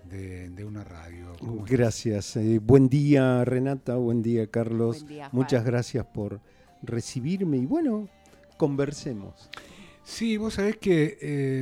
de una radio. Gracias. Buen día, Renata. Buen día, Carlos. Buen día, Juan. Muchas gracias por recibirme y bueno, conversemos. Sí, vos sabés que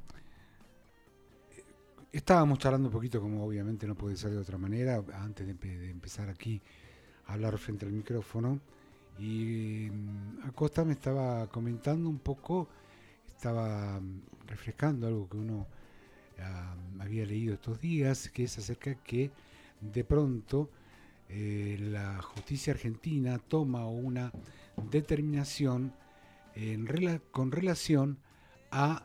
estábamos charlando un poquito, como obviamente no puede ser de otra manera, antes de empezar aquí a hablar frente al micrófono. Y Acosta me estaba comentando un poco, estaba refrescando algo que uno había leído estos días, que es acerca que de pronto la justicia argentina toma una determinación con relación a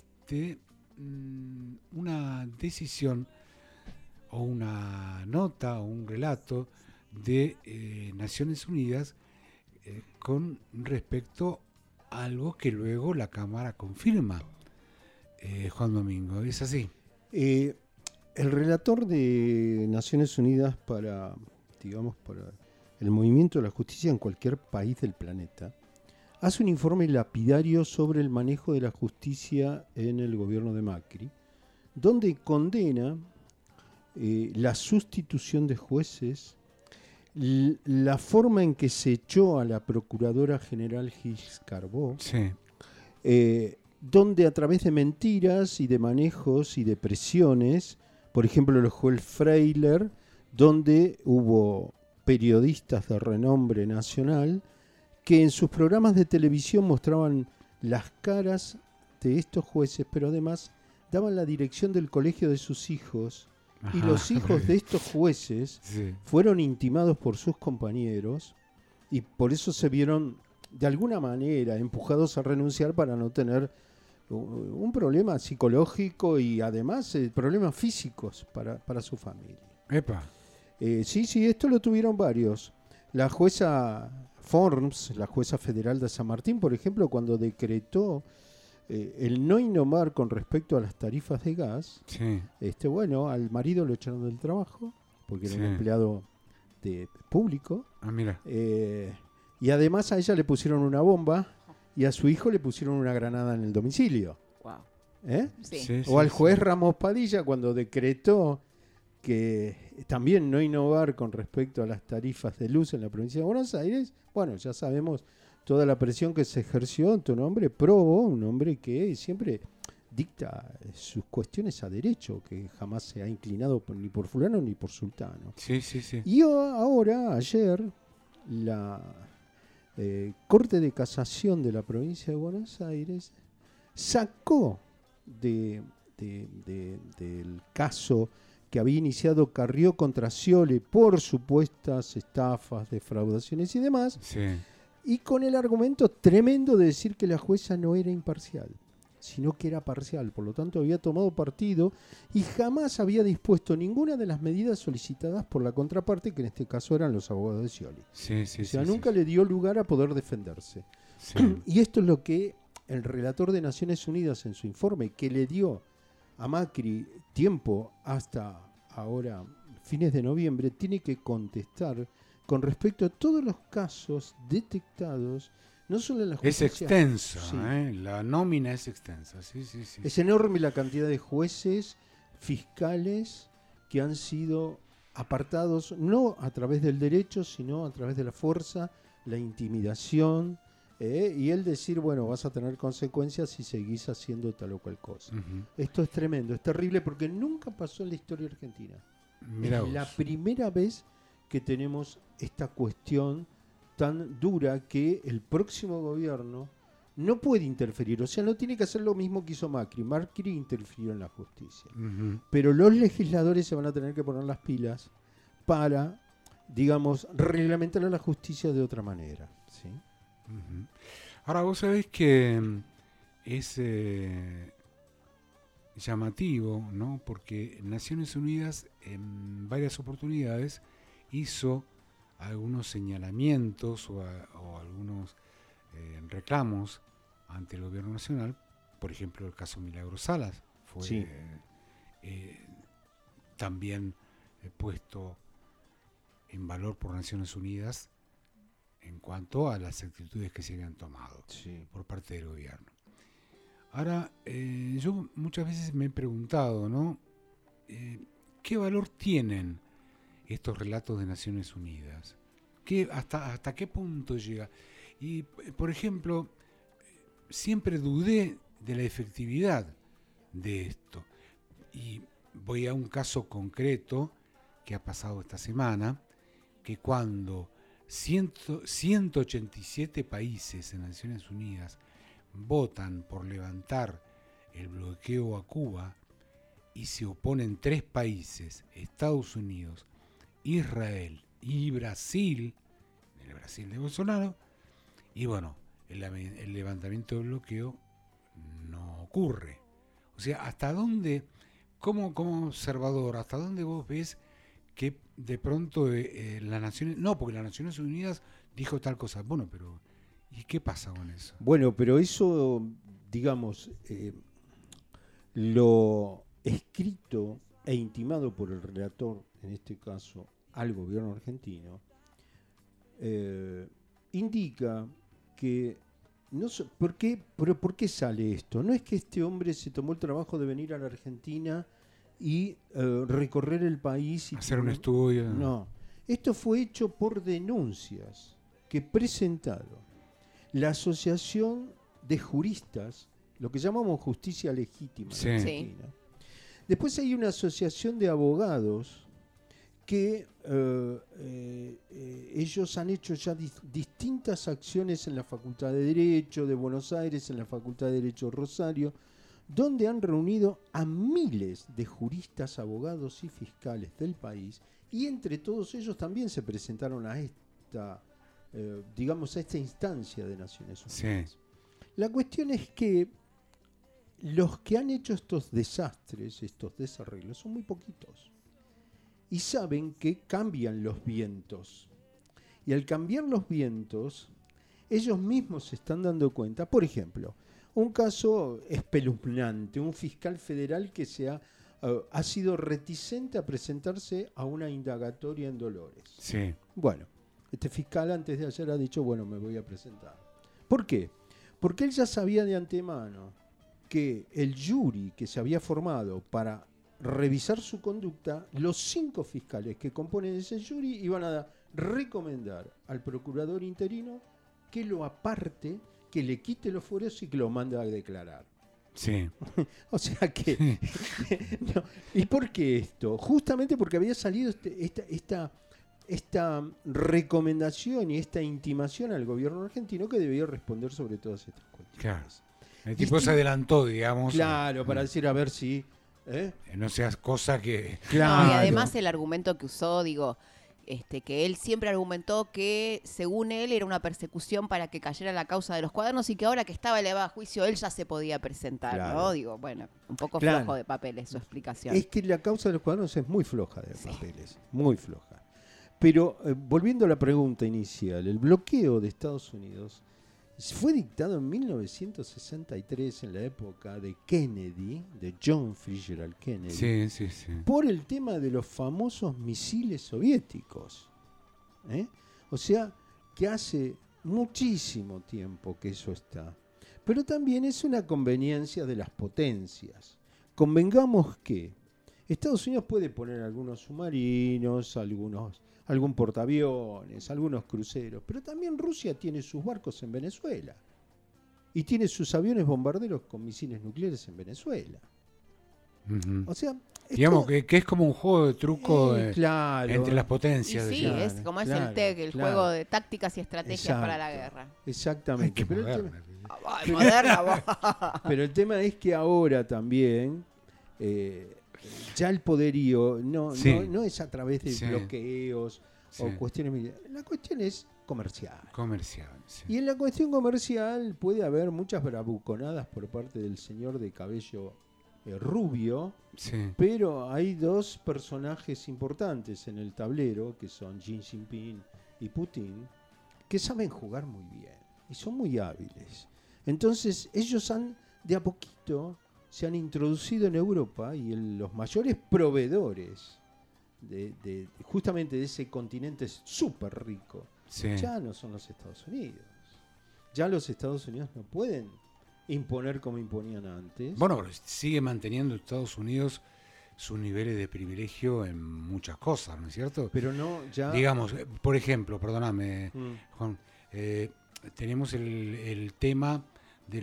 una decisión o una nota o un relato de Naciones Unidas con respecto a algo que luego la Cámara confirma. Juan Domingo, ¿es así? El relator de Naciones Unidas para el movimiento de la justicia en cualquier país del planeta hace un informe lapidario sobre el manejo de la justicia en el gobierno de Macri, donde condena la sustitución de jueces, la forma en que se echó a la Procuradora General Gilles Carbó, Sí. Donde a través de mentiras y de manejos y de presiones, por ejemplo el juez Freiler, donde hubo periodistas de renombre nacional que en sus programas de televisión mostraban las caras de estos jueces, pero además daban la dirección del colegio de sus hijos. Ajá. Y los hijos de estos jueces Sí. fueron intimados por sus compañeros y por eso se vieron de alguna manera empujados a renunciar para no tener un problema psicológico y además problemas físicos para su familia. Epa. Sí, esto lo tuvieron varios. La jueza Forms, la jueza federal de San Martín, por ejemplo, cuando decretó el no innomar con respecto a las tarifas de gas, Sí. al marido lo echaron del trabajo porque era Sí. un empleado público. Ah, mira. Y además a ella le pusieron una bomba y a su hijo le pusieron una granada en el domicilio. Wow. Sí. Sí, O al juez sí. Ramos Padilla cuando decretó que también no innovar con respecto a las tarifas de luz en la provincia de Buenos Aires. Bueno, ya sabemos toda la presión que se ejerció ante un hombre probo, un hombre que siempre dicta sus cuestiones a derecho, que jamás se ha inclinado ni por fulano ni por sultano. Sí. Y ahora, ayer, la Corte de Casación de la provincia de Buenos Aires sacó del caso que había iniciado Carrió contra Scioli por supuestas estafas, defraudaciones y demás, Sí. y con el argumento tremendo de decir que la jueza no era imparcial, sino que era parcial, por lo tanto había tomado partido y jamás había dispuesto ninguna de las medidas solicitadas por la contraparte, que en este caso eran los abogados de Scioli. Sí. O sea, nunca le dio lugar a poder defenderse. Sí. Y esto es lo que el relator de Naciones Unidas en su informe, que le dio a Macri tiempo hasta ahora, fines de noviembre, tiene que contestar con respecto a todos los casos detectados, no solo en la justicia. Es extensa, Sí. La nómina es extensa, sí. Es enorme la cantidad de jueces, fiscales, que han sido apartados, no a través del derecho, sino a través de la fuerza, la intimidación, y el decir, bueno, vas a tener consecuencias si seguís haciendo tal o cual cosa. Ujú. Esto es tremendo, es terrible porque nunca pasó en la historia argentina. Mirá Es vos. la primera vez que tenemos esta cuestión tan dura que el próximo gobierno no puede interferir. O sea, no tiene que hacer lo mismo que hizo Macri. Macri interfirió en la justicia. Ujú. Pero los legisladores se van a tener que poner las pilas para, digamos, reglamentar la justicia de otra manera. ¿Sí? Ujú. Ahora vos sabés que es llamativo, ¿no? Porque Naciones Unidas en varias oportunidades hizo algunos señalamientos o algunos reclamos ante el gobierno nacional. Por ejemplo, el caso Milagros Salas fue Sí. también puesto en valor por Naciones Unidas en cuanto a las actitudes que se habían tomado por parte del gobierno. Ahora, yo muchas veces me he preguntado, ¿no? ¿qué valor tienen estos relatos de Naciones Unidas? ¿Hasta qué punto llega? Y, por ejemplo, siempre dudé de la efectividad de esto. Y voy a un caso concreto que ha pasado esta semana, que cuando 187 países en Naciones Unidas votan por levantar el bloqueo a Cuba y se oponen 3 países, Estados Unidos, Israel y Brasil, el Brasil de Bolsonaro, y bueno, el levantamiento del bloqueo no ocurre. O sea, ¿hasta dónde, como observador, hasta dónde vos ves que de pronto las Naciones... No, porque las Naciones Unidas dijo tal cosa. Bueno, pero ¿y qué pasa con eso? Bueno, pero eso, digamos, lo escrito e intimado por el relator, en este caso al gobierno argentino, indica que no sé, ¿por qué sale esto? No es que este hombre se tomó el trabajo de venir a la Argentina y recorrer el país y hacer un estudio. No, esto fue hecho por denuncias que presentaron la Asociación de Juristas, lo que llamamos justicia legítima en Argentina. Después hay una asociación de abogados que ellos han hecho ya distintas acciones en la Facultad de Derecho de Buenos Aires, en la Facultad de Derecho Rosario, donde han reunido a miles de juristas, abogados y fiscales del país, y entre todos ellos también se presentaron a esta, digamos, a esta instancia de Naciones Unidas. Sí. La cuestión es que los que han hecho estos desastres, estos desarreglos, son muy poquitos. Y saben que cambian los vientos. Y al cambiar los vientos, ellos mismos se están dando cuenta. Por ejemplo, un caso espeluznante, un fiscal federal que ha sido reticente a presentarse a una indagatoria en Dolores. Sí. Bueno, este fiscal antes de ayer ha dicho, bueno, me voy a presentar. ¿Por qué? Porque él ya sabía de antemano que el jury que se había formado para revisar su conducta, los 5 fiscales que componen ese jury iban a recomendar al procurador interino que lo aparte, que le quite los fueros y que lo mande a declarar. Sí. O sea que... no. ¿Y por qué esto? Justamente porque había salido esta recomendación y esta intimación al gobierno argentino que debía responder sobre todas estas cuestiones. Claro. El tipo se adelantó, digamos. Claro, para decir a ver si... No seas cosa que... Claro. No, y además el argumento que usó, que él siempre argumentó que según él era una persecución para que cayera la causa de los cuadernos y que ahora que estaba elevada a juicio él ya se podía presentar, claro. ¿No? Bueno, un poco flojo de papeles su explicación. Es que la causa de los cuadernos es muy floja de papeles, muy floja. Pero volviendo a la pregunta inicial, el bloqueo de Estados Unidos fue dictado en 1963, en la época de Kennedy, de John Fitzgerald Kennedy, sí. por el tema de los famosos misiles soviéticos. O sea, que hace muchísimo tiempo que eso está. Pero también es una conveniencia de las potencias. Convengamos que Estados Unidos puede poner algunos submarinos, algún portaaviones, algunos cruceros, pero también Rusia tiene sus barcos en Venezuela y tiene sus aviones bombarderos con misiles nucleares en Venezuela. Uh-huh. O sea, digamos que es como un juego de truco claro. entre las potencias. Y sí, es como es el TEC, el juego de tácticas y estrategias para la guerra. Exactamente. Pero el tema es que ahora también ya el poderío no es a través de bloqueos o cuestiones militares. La cuestión es comercial. Sí. Y en la cuestión comercial puede haber muchas bravuconadas por parte del señor de cabello rubio, pero hay 2 personajes importantes en el tablero, que son Xi Jinping y Putin, que saben jugar muy bien y son muy hábiles. Entonces ellos de a poquito se han introducido en Europa y los mayores proveedores justamente de ese continente súper rico ya no son los Estados Unidos. Ya los Estados Unidos no pueden imponer como imponían antes. Bueno, pero sigue manteniendo Estados Unidos sus niveles de privilegio en muchas cosas, ¿no es cierto? Pero no, ya... Digamos, por ejemplo, perdóname, Mm. Juan, tenemos el tema de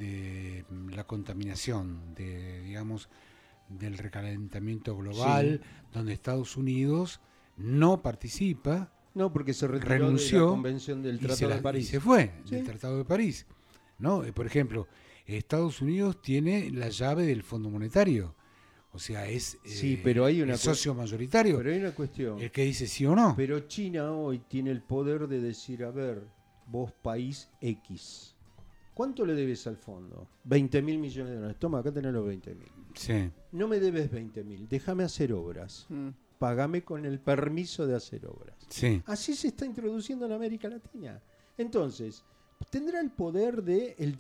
la contaminación, digamos, del recalentamiento global, donde Estados Unidos no participa, No, porque se retiró renunció de la Convención del y Tratado de París. y se fue Sí. del Tratado de París, ¿no? Por ejemplo, Estados Unidos tiene la llave del Fondo Monetario, o sea, es Sí, pero hay una el socio mayoritario, Pero hay una cuestión. el que dice sí o no. Pero China hoy tiene el poder de decir, a ver, vos país X, ¿cuánto le debes al fondo? 20.000 millones de dólares. Toma, acá tenés los 20.000. Sí, No me debes 20.000, déjame hacer obras. Págame con el permiso de hacer obras. sí. Así se está introduciendo en América Latina. Entonces, tendrá el poder del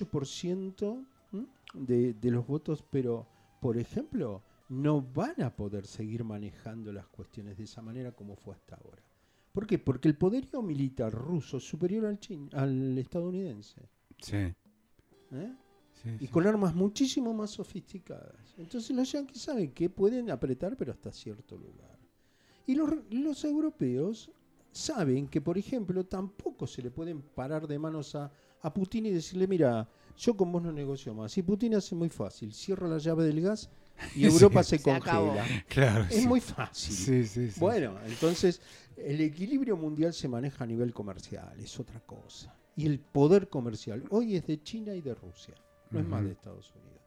18% de los votos, pero, por ejemplo, no van a poder seguir manejando las cuestiones de esa manera como fue hasta ahora. ¿Por qué? Porque el poderío militar ruso es superior al estadounidense. Sí, ¿Eh? sí, Y sí. con armas muchísimo más sofisticadas. Entonces los yanquis saben que pueden apretar, pero hasta cierto lugar. Y los europeos saben que, por ejemplo, tampoco se le pueden parar de manos a Putin y decirle, mira, yo con vos no negocio más. Y Putin hace muy fácil, cierra la llave del gas y Europa se acabó. congela. Claro, Es sí. muy fácil. Sí, sí, sí. Bueno, entonces el equilibrio mundial se maneja a nivel comercial, es otra cosa. Y el poder comercial hoy es de China y de Rusia, no es más de Estados Unidos.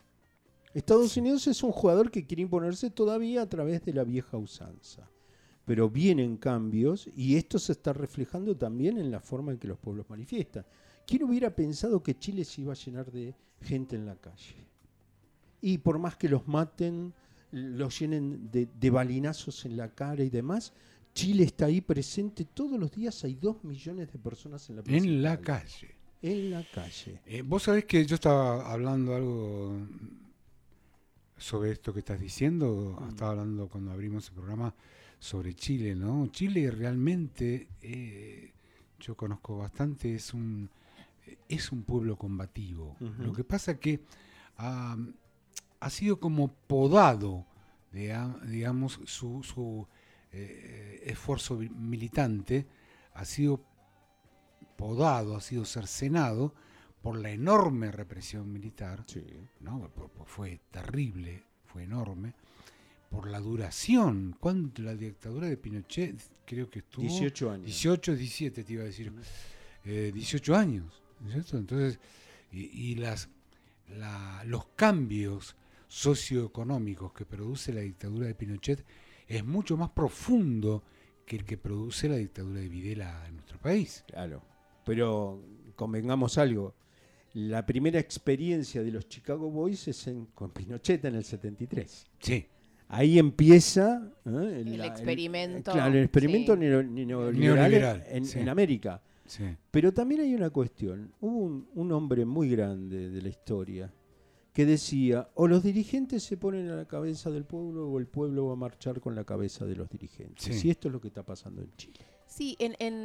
Estados Unidos es un jugador que quiere imponerse todavía a través de la vieja usanza. Pero vienen cambios y esto se está reflejando también en la forma en que los pueblos manifiestan. ¿Quién hubiera pensado que Chile se iba a llenar de gente en la calle? Y por más que los maten, los llenen de balinazos en la cara y demás, Chile está ahí presente todos los días. Hay 2 millones de personas en la plaza En la Italia. calle. En la calle. Vos sabés que yo estaba hablando algo sobre esto que estás diciendo. Estaba hablando cuando abrimos el programa sobre Chile, ¿no? Chile realmente, yo conozco bastante, es un pueblo combativo. Ujú. Lo que pasa que ha sido como podado, digamos, su esfuerzo militante ha sido podado, ha sido cercenado por la enorme represión militar, Sí. ¿no? Fue terrible, fue enorme, por la duración. ¿Cuánto la dictadura de Pinochet? Creo que estuvo 18 años. 18, 17 te iba a decir, 18 años, ¿no es cierto? Entonces, los cambios socioeconómicos que produce la dictadura de Pinochet es mucho más profundo que el que produce la dictadura de Videla en nuestro país. Claro. Pero convengamos algo. La primera experiencia de los Chicago Boys es con Pinochet en el 73. Sí, Ahí empieza El experimento. Claro, el experimento Sí. neoliberal sí. en América. sí. Pero también hay una cuestión. Hubo un hombre muy grande de la historia que decía, o los dirigentes se ponen a la cabeza del pueblo o el pueblo va a marchar con la cabeza de los dirigentes. Sí. Y esto es lo que está pasando en Chile. Sí,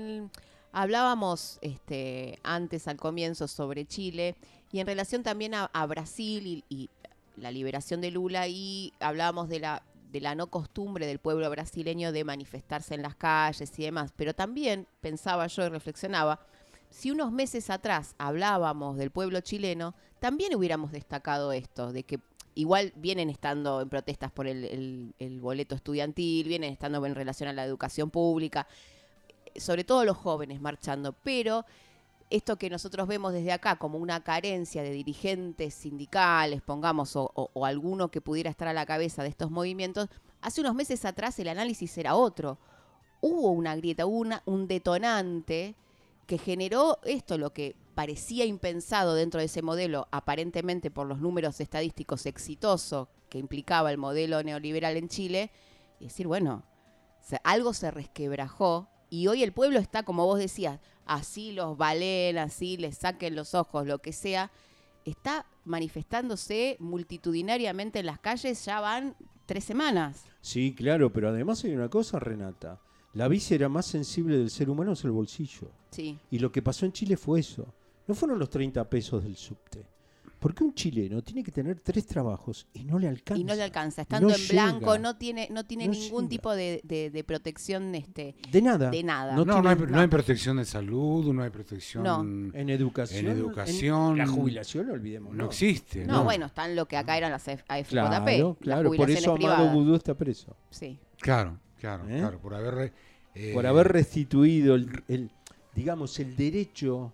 hablábamos antes al comienzo sobre Chile y en relación también a Brasil y la liberación de Lula, y hablábamos de la no costumbre del pueblo brasileño de manifestarse en las calles y demás, pero también pensaba yo y reflexionaba, si unos meses atrás hablábamos del pueblo chileno, también hubiéramos destacado esto, de que igual vienen estando en protestas por el boleto estudiantil, vienen estando en relación a la educación pública, sobre todo los jóvenes marchando, pero esto que nosotros vemos desde acá como una carencia de dirigentes sindicales, pongamos, o alguno que pudiera estar a la cabeza de estos movimientos, hace unos meses atrás el análisis era otro. Hubo una grieta, hubo un detonante que generó esto, lo que parecía impensado dentro de ese modelo, aparentemente por los números estadísticos exitoso que implicaba el modelo neoliberal en Chile, y decir, bueno, algo se resquebrajó. Y hoy el pueblo está, como vos decías, así los balen, así les saquen los ojos, lo que sea, está manifestándose multitudinariamente en las calles, ya van 3 semanas. Sí, claro, pero además hay una cosa, Renata. La víscera más sensible del ser humano es el bolsillo. Sí. Y lo que pasó en Chile fue eso. No fueron los 30 pesos del subte. Porque un chileno tiene que tener 3 trabajos y no le alcanza. Y no le alcanza. Estando No en blanco, llega. no tiene No ningún llega. tipo de protección De nada. de nada. No No, no hay, tiene- no hay protección de salud, no hay protección. No. En educación. En educación. La jubilación, olvidemos. No existe. No, bueno, están lo que acá eran las AFJP. Claro, claro. Por Las eso jubilaciones Amado privadas. Vudú está preso. Sí. Claro, ¿Eh? claro, por haber... Por haber restituido digamos, el derecho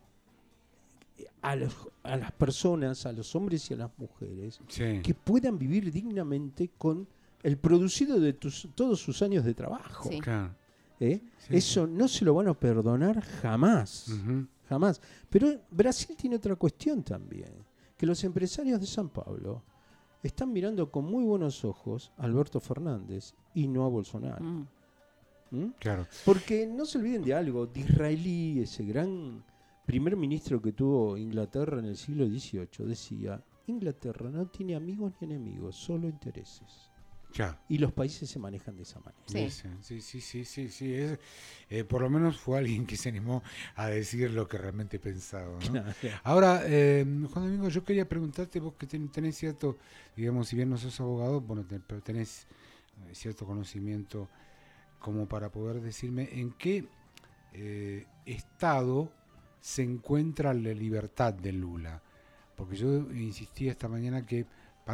a las personas, a los hombres y a las mujeres, Sí. que puedan vivir dignamente con el producido de todos sus años de trabajo. Sí. Claro. ¿Eh? Sí. Eso no se lo van a perdonar jamás. Ujú. Jamás. Pero Brasil tiene otra cuestión también, que los empresarios de San Pablo están mirando con muy buenos ojos a Alberto Fernández y no a Bolsonaro. Mm. ¿Mm? Claro. Porque no se olviden de algo, Disraeli, ese gran primer ministro que tuvo Inglaterra en el siglo XVIII, decía, Inglaterra no tiene amigos ni enemigos, solo intereses. Ya. Y los países se manejan de esa manera. Sí. Sí. Por lo menos fue alguien que se animó a decir lo que realmente pensaba, ¿no? Claro. Ahora, Juan Domingo, yo quería preguntarte, vos que tenés cierto, digamos, si bien no sos abogado, bueno, pero tenés cierto conocimiento como para poder decirme en qué estado se encuentra la libertad de Lula. Porque yo insistí esta mañana que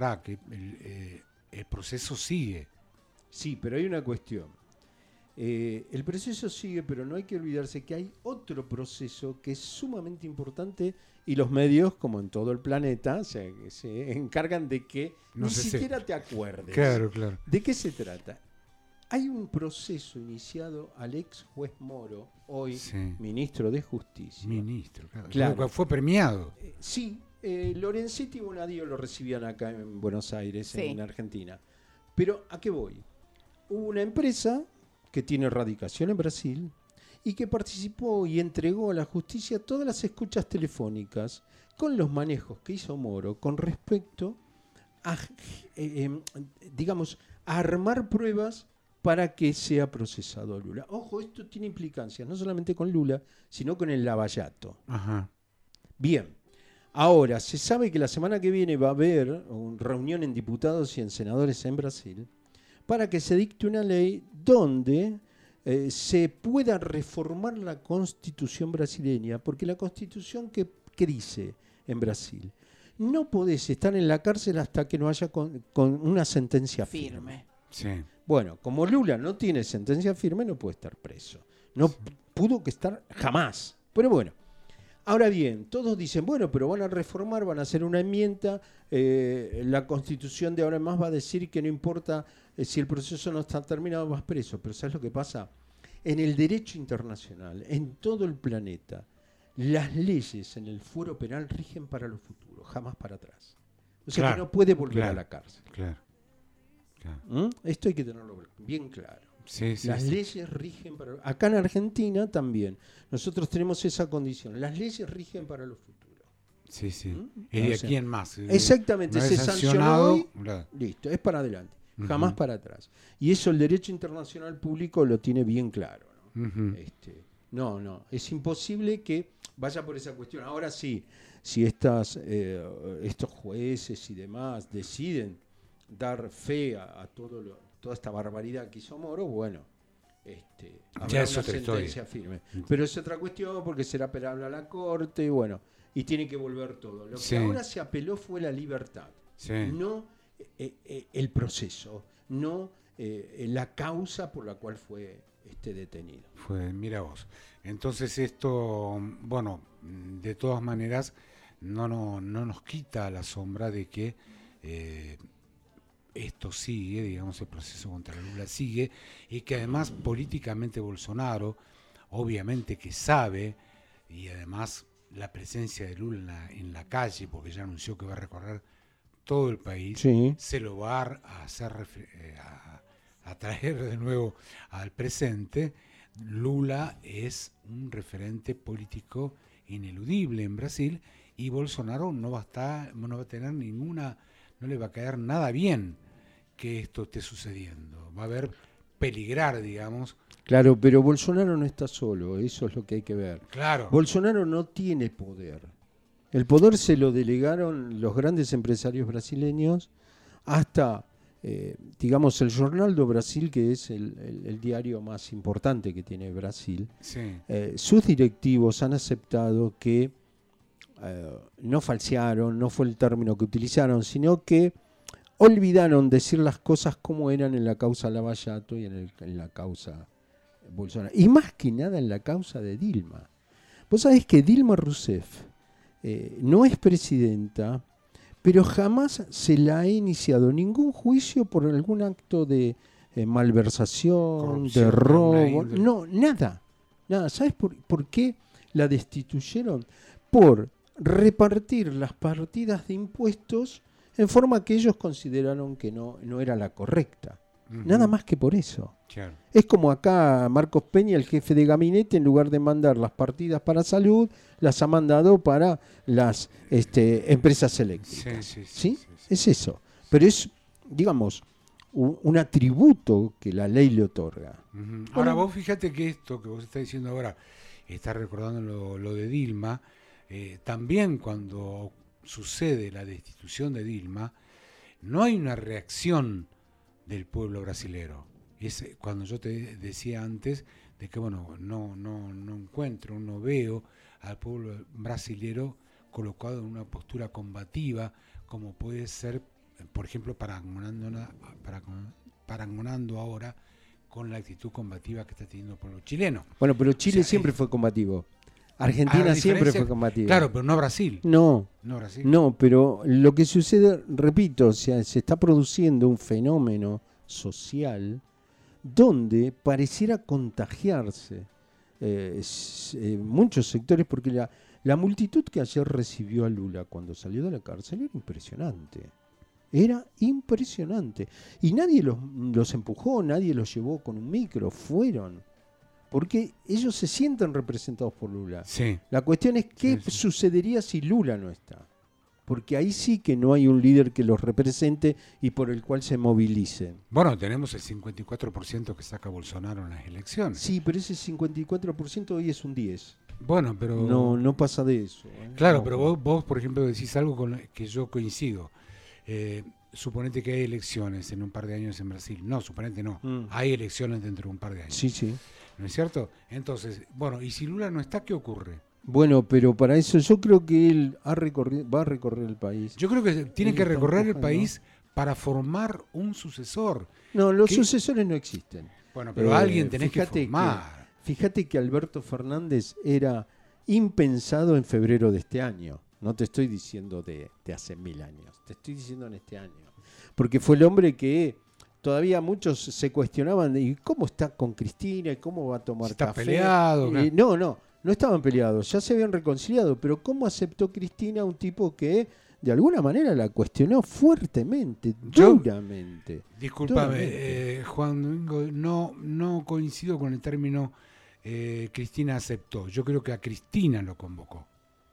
el proceso sigue. Sí, pero hay una cuestión. El proceso sigue, pero no hay que olvidarse que hay otro proceso que es sumamente importante y los medios, como en todo el planeta, se encargan de que No ni sé si- siquiera te acuerdes. Claro. ¿De qué se trata? Hay un proceso iniciado al ex juez Moro, hoy Sí. ministro de Justicia. Ministro, claro. Claro. Fue premiado. Sí, Lorenzetti y Bonadío lo recibían acá en Buenos Aires, Sí. en Argentina. Pero ¿a qué voy? Hubo una empresa que tiene radicación en Brasil y que participó y entregó a la justicia todas las escuchas telefónicas con los manejos que hizo Moro con respecto a, digamos, a armar pruebas para que sea procesado Lula. Ojo, esto tiene implicancias no solamente con Lula, sino con el Lavallato. Ajá. Bien, ahora se sabe que la semana que viene va a haber una reunión en diputados y en senadores en Brasil para que se dicte una ley donde se pueda reformar la constitución brasileña, porque la constitución que dice en Brasil, no podés estar en la cárcel hasta que no haya con una sentencia firme. Sí. Bueno, como Lula no tiene sentencia firme, no puede estar preso. No pudo que estar jamás. Pero bueno, ahora bien, todos dicen, bueno, pero van a reformar, van a hacer una enmienda, la Constitución de ahora en más va a decir que no importa si el proceso no está terminado, vas preso. Pero ¿sabes lo que pasa? En el derecho internacional, en todo el planeta, las leyes en el fuero penal rigen para lo futuro, jamás para atrás. O sea Claro, que no puede volver claro. a la cárcel. Claro. ¿Mm? Esto hay que tenerlo bien claro. Sí, sí, Las sí. leyes rigen para... Acá en Argentina también. Nosotros tenemos esa condición. Las leyes rigen para lo futuro. Sí, sí. ¿Mm? Y de O sea, aquí en más. Exactamente. Una Se vez sancionó sancionado, hoy, claro. listo, es para adelante. Jamás Ujú. para atrás. Y eso el derecho internacional público lo tiene bien claro, ¿no? Ujú. No, es imposible que vaya por esa cuestión. Ahora sí, si estos jueces y demás deciden dar fe a toda esta barbaridad que hizo Moro, bueno, habrá Ya es una otra sentencia firme. Pero es otra cuestión porque será apelable a la Corte, bueno, y tiene que volver todo. Lo Sí. que ahora se apeló fue la libertad, Sí. no el proceso, no la causa por la cual fue detenido. Mira vos. Entonces esto, bueno, de todas maneras, no nos quita la sombra de que esto sigue, digamos, el proceso contra Lula sigue, y que además políticamente Bolsonaro, obviamente que sabe, y además la presencia de Lula en la calle, porque ya anunció que va a recorrer todo el país, Sí. se lo va a hacer a traer de nuevo al presente. Lula es un referente político ineludible en Brasil y Bolsonaro no va a tener no le va a caer nada bien que esto esté sucediendo. Va a haber peligrar, digamos. Claro, pero Bolsonaro no está solo, eso es lo que hay que ver. Claro. Bolsonaro no tiene poder. El poder se lo delegaron los grandes empresarios brasileños hasta, digamos, el Jornal do Brasil, que es el diario más importante que tiene Brasil. Sí. Sus directivos han aceptado que no falsearon, no fue el término que utilizaron, sino que olvidaron decir las cosas como eran en la causa Lava Jato y en la causa Bolsonaro. Y más que nada en la causa de Dilma. Vos sabés que Dilma Rousseff no es presidenta, pero jamás se la ha iniciado ningún juicio por algún acto de malversación, corrupción, de robo. de... No, nada. ¿Sabes por qué la destituyeron? Por repartir las partidas de impuestos en forma que ellos consideraron que no era la correcta. Nada más que por eso. Claro. Es como acá Marcos Peña, el jefe de gabinete, en lugar de mandar las partidas para salud, las ha mandado para las empresas eléctricas. Sí. Es eso. Pero es, digamos, un atributo que la ley le otorga. Ahora vos fíjate que esto que vos estás diciendo ahora, estás recordando lo de Dilma, también cuando sucede la destitución de Dilma, no hay una reacción del pueblo brasilero. Es cuando yo te decía antes de que no encuentro, no veo al pueblo brasilero colocado en una postura combativa, como puede ser, por ejemplo, parangonando ahora con la actitud combativa que está teniendo el pueblo chileno. Bueno, pero Chile siempre fue combativo. Argentina siempre fue combativa. Claro, pero no Brasil. No, Brasil. No, pero lo que sucede, repito, o sea, se está produciendo un fenómeno social donde pareciera contagiarse muchos sectores, porque la multitud que ayer recibió a Lula cuando salió de la cárcel era impresionante. Era impresionante. Y nadie los empujó, nadie los llevó con un micro, fueron. Porque ellos se sienten representados por Lula. Sí. La cuestión es qué sucedería si Lula no está. Porque ahí sí que no hay un líder que los represente y por el cual se movilicen. Bueno, tenemos el 54% que saca Bolsonaro en las elecciones. Sí, pero ese 54% hoy es un 10%. Bueno, pero... No pasa de eso. Claro, no. Pero vos, por ejemplo, decís algo con que yo coincido. Suponete que hay elecciones en un par de años en Brasil. No, suponete no. Hay elecciones dentro de un par de años. Sí. ¿No es cierto? Entonces, ¿y si Lula no está, qué ocurre? Bueno, pero para eso yo creo que él va a recorrer el país. Yo creo que tiene que recorrer el país para formar un sucesor. No, los sucesores no existen. Bueno, pero alguien tenés que formar. Fíjate que Alberto Fernández era impensado en febrero de este año. No te estoy diciendo de hace 1000 años, te estoy diciendo en este año. Porque fue el hombre que todavía muchos se cuestionaban de cómo está con Cristina y cómo va a tomar está café. Peleado. No estaban peleados, ya se habían reconciliado, pero cómo aceptó Cristina a un tipo que de alguna manera la cuestionó fuertemente, duramente. Discúlpame, Juan Domingo, no coincido con el término Cristina aceptó. Yo creo que a Cristina lo convocó.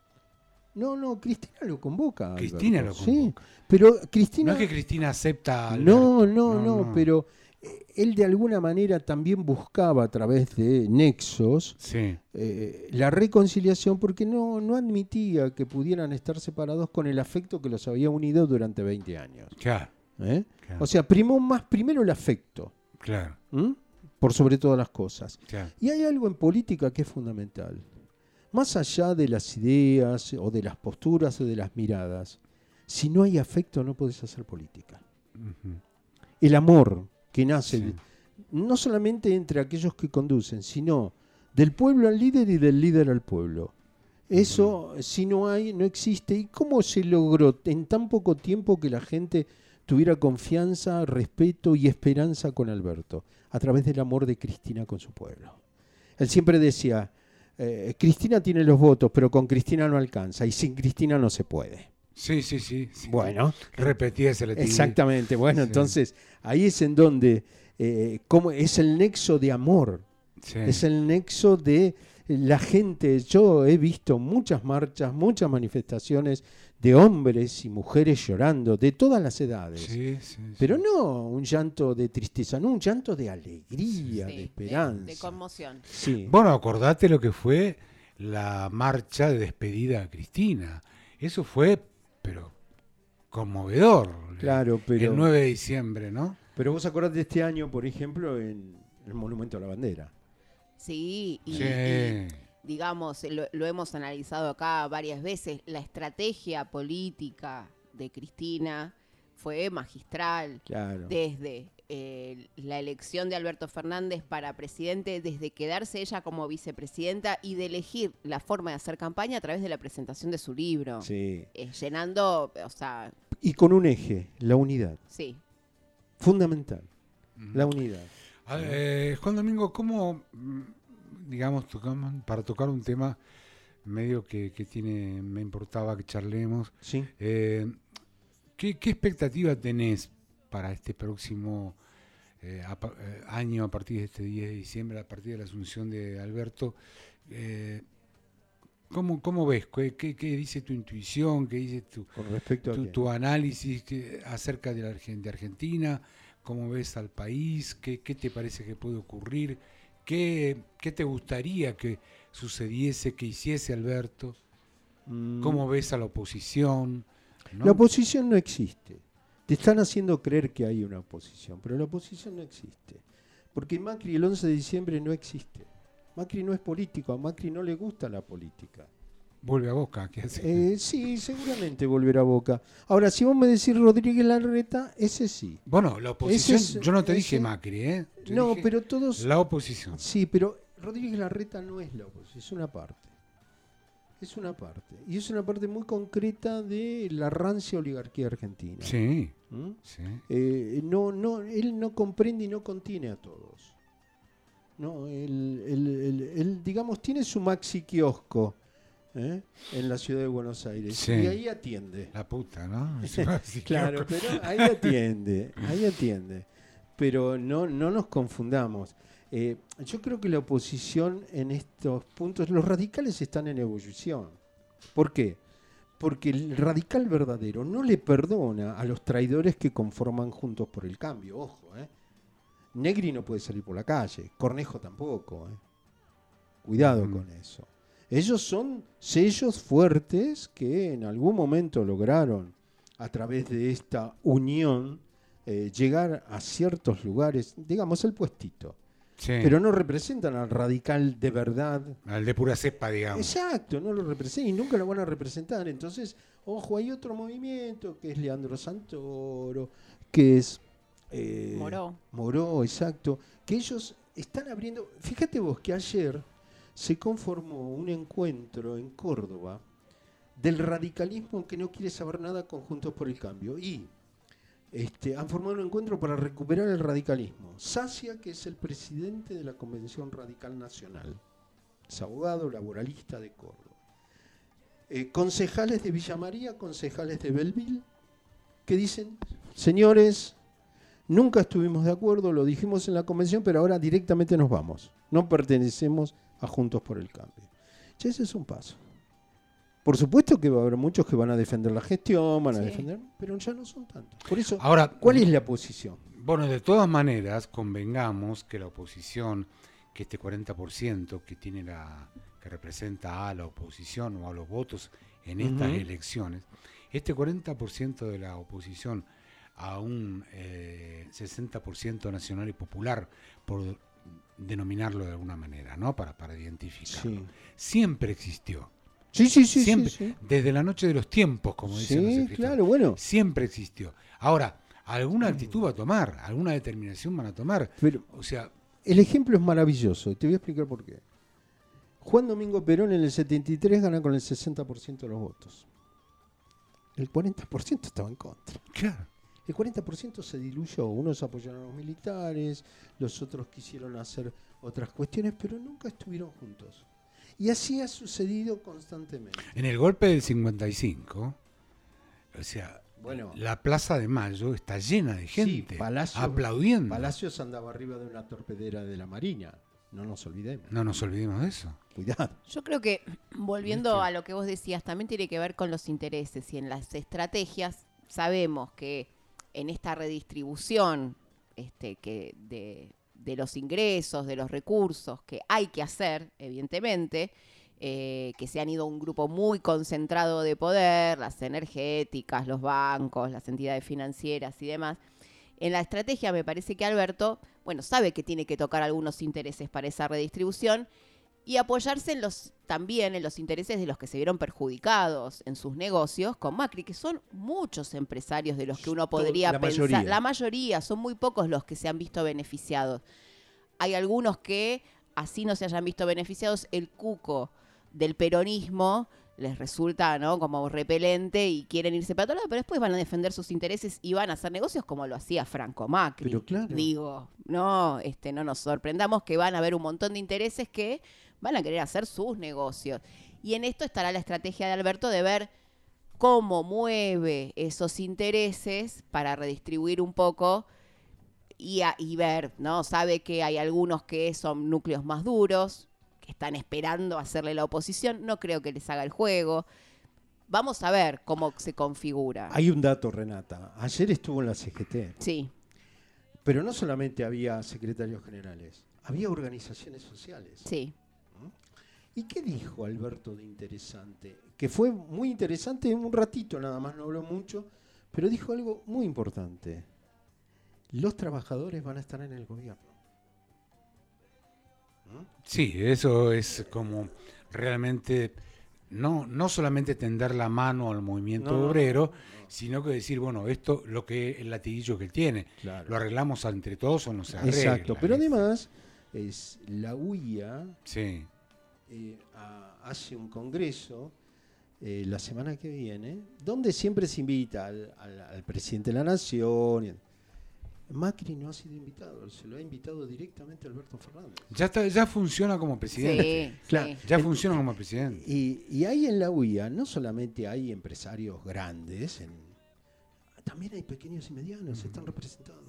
No, Cristina lo convoca. Cristina Alberto, lo convoca. Sí, pero Cristina... No es que Cristina acepta a Alberto. No, pero él de alguna manera también buscaba a través de nexos la reconciliación, porque no admitía que pudieran estar separados con el afecto que los había unido durante 20 años. Claro. Claro. O sea, primero el afecto. Claro. Por sobre todas las cosas. Claro. Y hay algo en política que es fundamental. Más allá de las ideas o de las posturas o de las miradas, si no hay afecto no podés hacer política. Uh-huh. El amor que nace no solamente entre aquellos que conducen, sino del pueblo al líder y del líder al pueblo. Eso, si no hay, no existe. ¿Y cómo se logró en tan poco tiempo que la gente tuviera confianza, respeto y esperanza con Alberto? A través del amor de Cristina con su pueblo. Él siempre decía... Cristina tiene los votos, pero con Cristina no alcanza y sin Cristina no se puede. Sí. Bueno, repetía ese latido. Exactamente. Bueno, entonces ahí es en donde como es el nexo de amor, es el nexo de la gente. Yo he visto muchas marchas, muchas manifestaciones de hombres y mujeres llorando de todas las edades. Pero no un llanto de tristeza, no un llanto de alegría, de esperanza. De conmoción. Sí. Bueno, acordate lo que fue la marcha de despedida a Cristina. Eso fue, pero conmovedor. Claro, pero El 9 de diciembre, ¿no? Pero vos acordás de este año, por ejemplo, en el Monumento a la Bandera. Sí, y Sí. digamos, lo hemos analizado acá varias veces, la estrategia política de Cristina fue magistral. Claro. Desde la elección de Alberto Fernández para presidente, desde quedarse ella como vicepresidenta y de elegir la forma de hacer campaña a través de la presentación de su libro. Sí. Llenando, o sea, Y con un eje, la unidad. sí. Fundamental. La unidad. Juan Domingo, ¿cómo, digamos, para tocar un tema medio que me importaba que charlemos, Sí. ¿qué expectativa tenés para este próximo año, a partir de este 10 de diciembre, a partir de la asunción de Alberto? ¿Cómo ves? ¿Qué dice tu intuición? ¿Qué dice Con respecto a tu análisis acerca de Argentina? ¿Cómo ves al país? ¿Qué te parece que puede ocurrir? ¿Qué te gustaría que sucediese, que hiciese Alberto? ¿Cómo ves a la oposición? ¿No? La oposición no existe. Te están haciendo creer que hay una oposición, pero la oposición no existe. Porque Macri el 11 de diciembre no existe. Macri no es político, a Macri no le gusta la política. Vuelve a Boca, ¿qué hace? Sí, seguramente volverá a Boca. Ahora, si vos me decís Rodríguez Larreta, ese sí. Bueno, la oposición, Ese yo no te ese- dije Macri, ¿eh? Yo No, dije pero todos... la oposición. Sí, pero Rodríguez Larreta no es la oposición, es una parte. Es una parte. Y es una parte muy concreta de la rancia oligarquía argentina. Sí, ¿Mm? sí. Él no comprende y no contiene a todos. No, él, digamos, tiene su maxi kiosco en la ciudad de Buenos Aires. Sí. Y ahí atiende. La puta, ¿no? Sí, Claro, pero ahí atiende, ahí atiende. Pero no nos confundamos. Yo creo que la oposición en estos puntos, los radicales están en ebullición. ¿Por qué? Porque el radical verdadero no le perdona a los traidores que conforman Juntos por el Cambio. Ojo, Negri no puede salir por la calle, Cornejo tampoco. Cuidado con eso. Ellos son sellos fuertes que en algún momento lograron, a través de esta unión, llegar a ciertos lugares, digamos el puestito. Sí. Pero no representan al radical de verdad. Al de pura cepa, digamos. Exacto, no lo representan y nunca lo van a representar. Entonces, ojo, hay otro movimiento que es Leandro Santoro, que es Moró, exacto. Que ellos están abriendo. Fíjate vos que ayer se conformó un encuentro en Córdoba del radicalismo que no quiere saber nada con Juntos por el Cambio. Y han formado un encuentro para recuperar el radicalismo. Sacia, que es el presidente de la Convención Radical Nacional, es abogado laboralista de Córdoba. Concejales de Villa María, concejales de Belleville, que dicen, señores, nunca estuvimos de acuerdo, lo dijimos en la convención, pero ahora directamente nos vamos. No pertenecemos a Juntos por el Cambio. Ya ese es un paso. Por supuesto que va a haber muchos que van a defender la gestión, van a defender, pero ya no son tantos. Por eso, Ahora, ¿cuál es la posición? Bueno, de todas maneras, convengamos que la oposición, que este 40% que tiene que representa a la oposición o a los votos en estas elecciones, este 40% de la oposición a un 60% nacional y popular, por denominarlo de alguna manera, ¿no? Para identificarlo. Sí. Siempre existió. Sí. Siempre, desde la noche de los tiempos, como dicen los escritores. Claro, bueno. Siempre existió. Ahora, alguna actitud va a tomar, alguna determinación van a tomar. Pero O sea, el ejemplo es maravilloso, te voy a explicar por qué. Juan Domingo Perón en el 73 gana con el 60% de los votos. El 40% estaba en contra. claro. El 40% se diluyó. Unos apoyaron a los militares, los otros quisieron hacer otras cuestiones, pero nunca estuvieron juntos. Y así ha sucedido constantemente. En el golpe del 55, o sea, Bueno, la Plaza de Mayo está llena de gente Palacio- aplaudiendo. Palacios andaba arriba de una torpedera de la Marina. No nos olvidemos. No nos olvidemos de eso. Cuidado. Yo creo que, volviendo a lo que vos decías, también tiene que ver con los intereses y en las estrategias. Sabemos que en esta redistribución que de los ingresos, de los recursos que hay que hacer, evidentemente, que se han ido a un grupo muy concentrado de poder, las energéticas, los bancos, las entidades financieras y demás. En la estrategia me parece que Alberto, bueno, sabe que tiene que tocar algunos intereses para esa redistribución y apoyarse también en los intereses de los que se vieron perjudicados en sus negocios con Macri, que son muchos empresarios de los que uno podría pensar. La mayoría, son muy pocos los que se han visto beneficiados. Hay algunos que así no se hayan visto beneficiados. El cuco del peronismo les resulta, ¿no?, como repelente y quieren irse para otro lado, pero después van a defender sus intereses y van a hacer negocios como lo hacía Franco Macri. Pero claro. Digo, no nos sorprendamos que van a haber un montón de intereses que van a querer hacer sus negocios. Y en esto estará la estrategia de Alberto de ver cómo mueve esos intereses para redistribuir un poco y ver, ¿no? Sabe que hay algunos que son núcleos más duros, que están esperando hacerle la oposición. No creo que les haga el juego. Vamos a ver cómo se configura. Hay un dato, Renata. Ayer estuvo en la CGT. Sí. Pero no solamente había secretarios generales, había organizaciones sociales. Sí. ¿Y qué dijo Alberto de interesante? Que fue muy interesante, un ratito nada más, no habló mucho, pero dijo algo muy importante. Los trabajadores van a estar en el gobierno. Sí, eso es como realmente no solamente tender la mano al movimiento obrero, sino que decir, bueno, esto lo que el latiguillo que él tiene, claro, lo arreglamos entre todos o no se arregla. Exacto, pero además es la UIA sí. Hace un congreso la semana que viene, donde siempre se invita al presidente de la Nación. Macri no ha sido invitado, se lo ha invitado directamente Alberto Fernández. Ya funciona como presidente. Sí, claro. Sí. Ya funciona como presidente. Y ahí en la UIA no solamente hay empresarios grandes, también hay pequeños y medianos, están representados.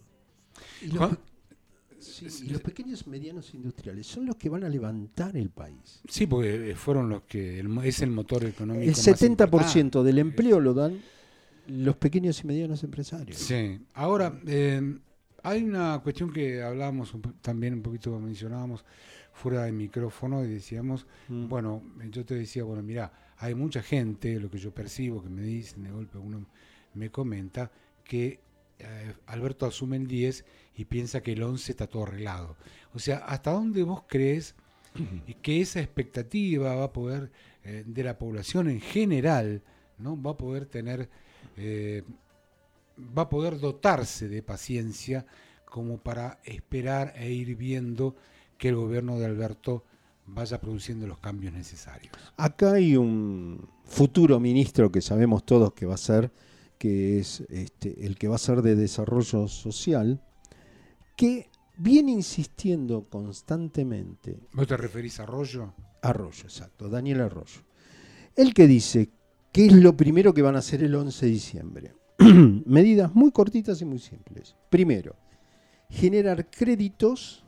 Y los pequeños y medianos industriales son los que van a levantar el país. Sí, porque fueron los que es el motor económico. El 70% del empleo lo dan los pequeños y medianos empresarios. Sí. Ahora, hay una cuestión que hablábamos también un poquito, mencionábamos fuera del micrófono y decíamos, bueno, yo te decía, bueno, mira, hay mucha gente, lo que yo percibo, que me dicen, de golpe uno me comenta, que Alberto asume el 10 y piensa que el 11 está todo arreglado. O sea, ¿hasta dónde vos crees que esa expectativa va a poder, de la población en general, ¿no?, va a poder tener, va a poder dotarse de paciencia como para esperar e ir viendo que el gobierno de Alberto vaya produciendo los cambios necesarios? Acá hay un futuro ministro que sabemos todos que va a ser, que es el que va a ser de Desarrollo Social, que viene insistiendo constantemente. ¿Vos te referís a Arroyo? Arroyo, exacto, Daniel Arroyo. El que dice que es lo primero que van a hacer el 11 de diciembre. Medidas muy cortitas y muy simples. Primero, generar créditos,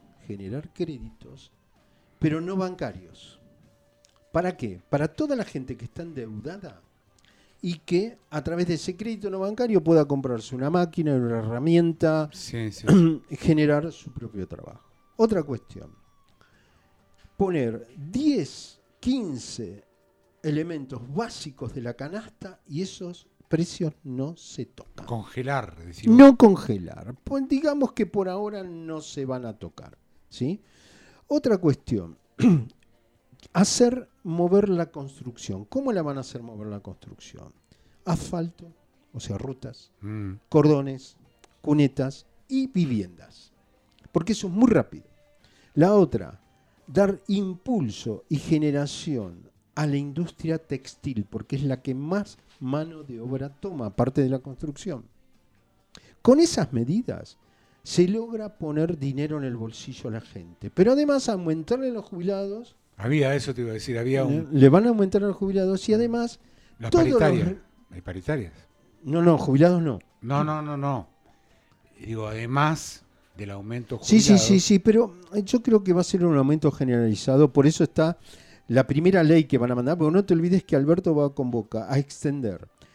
pero no bancarios. ¿Para qué? Para toda la gente que está endeudada y que a través de ese crédito no bancario pueda comprarse una máquina, una herramienta, generar su propio trabajo. Otra cuestión, poner 10, 15 elementos básicos de la canasta y esos precios no se tocan. Congelar, decimos. No congelar. Pues digamos que por ahora no se van a tocar, ¿sí? Otra cuestión, hacer mover la construcción. ¿Cómo la van a hacer mover la construcción? Asfalto, o sea, rutas, cordones, cunetas y viviendas. Porque eso es muy rápido. La otra, dar impulso y generación a la industria textil, porque es la que más mano de obra toma, aparte de la construcción. Con esas medidas se logra poner dinero en el bolsillo a la gente, pero además aumentarle a los jubilados. Eso te iba a decir, le van a aumentar a los jubilados y además las paritarias. ¿Hay paritarias? No, jubilados no. No. Digo, además del aumento jubilados. Sí, pero yo creo que va a ser un aumento generalizado, por eso está la primera ley que van a mandar, porque no te olvides que Alberto va a convocar a extender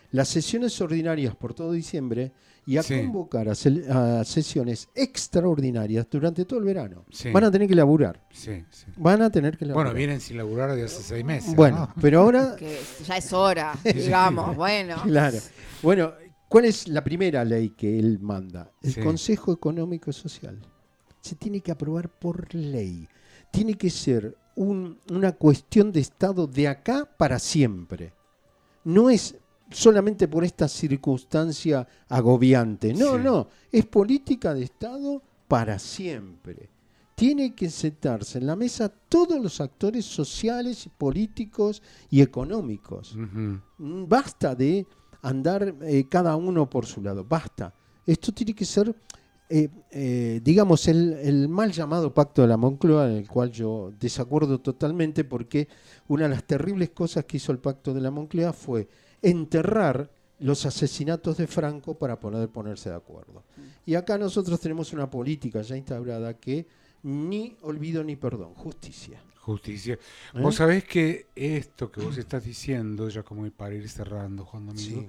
las sesiones ordinarias por todo diciembre y a Sí. convocar a sesiones extraordinarias durante todo el verano. Sí. Van a tener que laburar. Sí, sí. Van a tener que laburar. Bueno, vienen sin laburar de hace 6 meses. Bueno, ¿no? pero ahora, Que ya es hora, digamos, bueno. claro. Bueno, ¿cuál es la primera ley que él manda? El Sí. Consejo Económico y Social. Se tiene que aprobar por ley. Tiene que ser una cuestión de Estado de acá para siempre. No es solamente por esta circunstancia agobiante. No, Sí. no. Es política de Estado para siempre. Tiene que sentarse en la mesa todos los actores sociales, políticos y económicos. Ujú. Basta de andar cada uno por su lado. Basta. Esto tiene que ser, digamos, el mal llamado Pacto de la Moncloa, en el cual yo desacuerdo totalmente, porque una de las terribles cosas que hizo el Pacto de la Moncloa fue enterrar los asesinatos de Franco para poder ponerse de acuerdo. Y acá nosotros tenemos una política ya instaurada que ni olvido ni perdón, justicia. Justicia. Vos sabés que esto que vos estás diciendo, ya como para ir cerrando, Juan Domingo,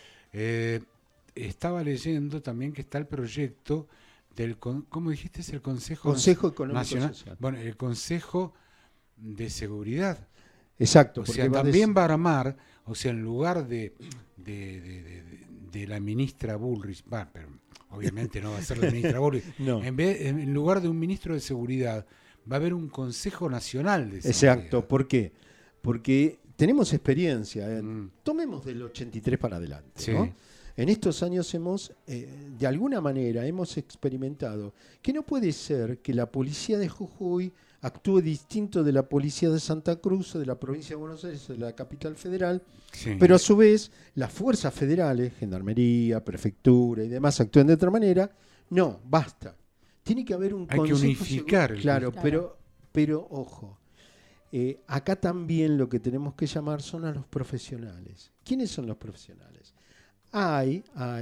estaba leyendo también que está el proyecto del, ¿cómo dijiste? Es el Consejo Económico Nacional. Social. Bueno, el Consejo de Seguridad. Exacto. O porque sea, va a también decir- va a armar, o sea, en lugar de la ministra Bullrich, pero obviamente no va a ser la ministra Bullrich, No. en lugar de un ministro de Seguridad, va a haber un Consejo Nacional de Seguridad. Exacto. ¿Por qué? Porque tenemos experiencia. Mm. Tomemos del 83 para adelante. Sí. ¿No? En estos años hemos, de alguna manera, hemos experimentado que no puede ser que la policía de Jujuy actúe distinto de la policía de Santa Cruz o de la provincia de Buenos Aires o de la capital federal, Sí. pero a su vez las fuerzas federales, gendarmería, prefectura y demás actúan de otra manera. No, basta. Tiene que haber un Hay que consejo unificar el Claro, Claro. pero ojo. Acá también lo que tenemos que llamar son a los profesionales. ¿Quiénes son los profesionales? Hay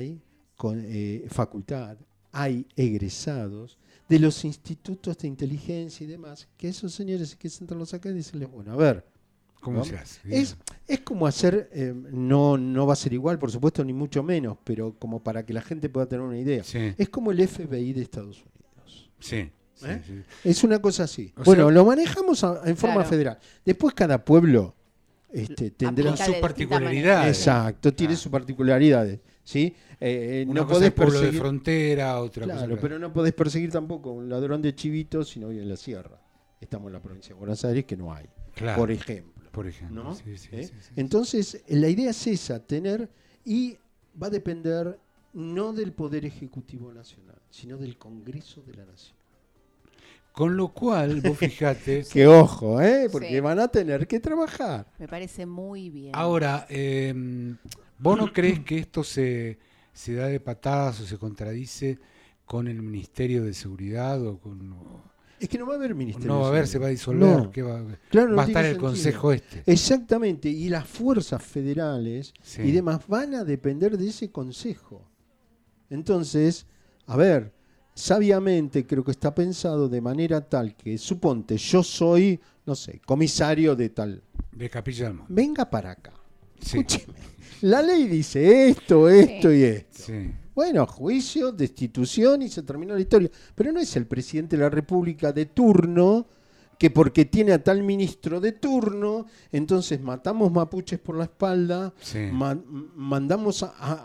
facultad, hay egresados de los institutos de inteligencia y demás, que esos señores hay que sentarlos acá y decirles, bueno, a ver, ¿Cómo ¿no? se hace? es como hacer, no va a ser igual, por supuesto, ni mucho menos, pero como para que la gente pueda tener una idea. Sí, Es como el FBI de Estados Unidos. sí. Sí, ¿Eh? sí. Es una cosa así. O Bueno, sea- lo manejamos en forma Claro. federal. Después cada pueblo tendrá... Aplica Con sus de distinta particularidades. Exacto, tiene Claro. sus particularidades. ¿Sí? Una No cosa podés es pueblo de perseguir... frontera, otra cosa. Claro, pero no podés perseguir tampoco a un ladrón de chivitos si no vive en la sierra. Estamos en la provincia de Buenos Aires, que no hay, Claro, por ejemplo. por ejemplo. ¿No? Sí, sí, ¿Eh? sí, sí. Entonces, la idea es esa, tener, y va a depender no del Poder Ejecutivo Nacional, sino del Congreso de la Nación. Con lo cual, vos fijate, Que ojo, porque Sí. van a tener que trabajar. Me parece muy bien. ahora, ¿vos no crees que esto se da de patadas o se contradice con el Ministerio de Seguridad o con... Es que no va a haber ministerio. No va a de haber, se Seguridad. va a disolver. No. ¿Qué va Claro, no a tiene estar el sentido. Consejo este? Exactamente, y las fuerzas federales Sí. y demás van a depender de ese consejo. Entonces, a ver, sabiamente creo que está pensado de manera tal que, suponte, yo soy, no sé, comisario de tal. De Capilla del Monte. Venga para acá. Sí. Escúcheme. La ley dice esto y esto. Sí. Bueno, juicio, destitución y se terminó la historia. Pero no es el presidente de la República de turno que porque tiene a tal ministro de turno, entonces matamos mapuches por la espalda, Sí. mandamos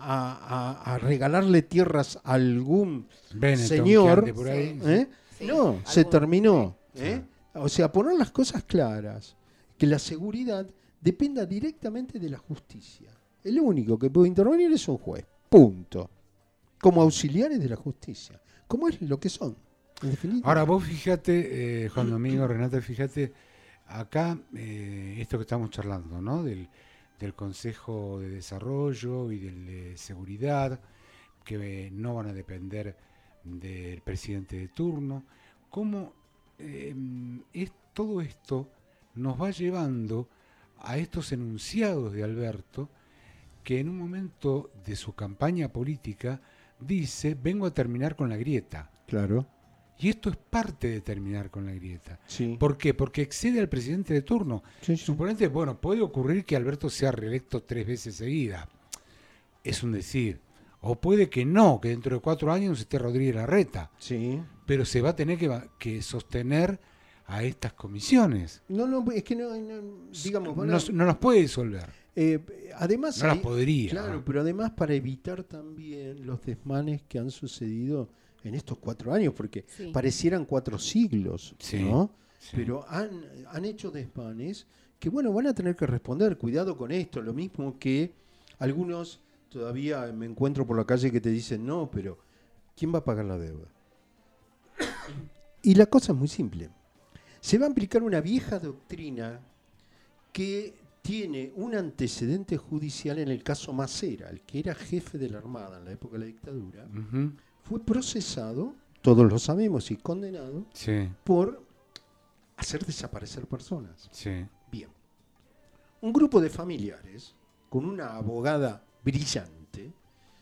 a regalarle tierras a algún Benetton, señor. que ande por ahí. ¿eh? Sí, No, algún- se terminó. sí. ¿eh? O sea, poner las cosas claras, que la seguridad dependa directamente de la justicia. El único que puede intervenir es un juez, punto. Como auxiliares de la justicia, como es lo que son. En definitiva. Ahora vos fíjate, Juan Domingo, Renata, fíjate, acá esto que estamos charlando, ¿no? Del Consejo de Desarrollo y del de Seguridad, que no van a depender del presidente de turno. ¿Cómo todo esto nos va llevando a estos enunciados de Alberto, que en un momento de su campaña política dice, vengo a terminar con la grieta? Claro. Y esto es parte de terminar con la grieta. Sí. ¿Por qué? Porque excede al presidente de turno. Sí, sí. Suponete, bueno, puede ocurrir que Alberto sea reelecto 3 veces seguidas, es un decir. O puede que no, que dentro de 4 años esté Rodríguez Larreta. Sí. Pero se va a tener que sostener a estas comisiones. No, es que no digamos, van a- No las puede disolver. además No las hay- podría. Claro, pero además para evitar también los desmanes que han sucedido en estos 4 años, porque Sí. parecieran 4 siglos, Sí, ¿no? sí. Pero han hecho desmanes que, bueno, van a tener que responder. Cuidado con esto. Lo mismo que algunos todavía me encuentro por la calle que te dicen, no, pero ¿quién va a pagar la deuda? Y la cosa es muy simple. Se va a aplicar una vieja doctrina que tiene un antecedente judicial en el caso Macera, el que era jefe de la Armada en la época de la dictadura, Ujú. fue procesado, todos lo sabemos, y condenado Sí, por hacer desaparecer personas. sí. Bien. Un grupo de familiares, con una abogada brillante,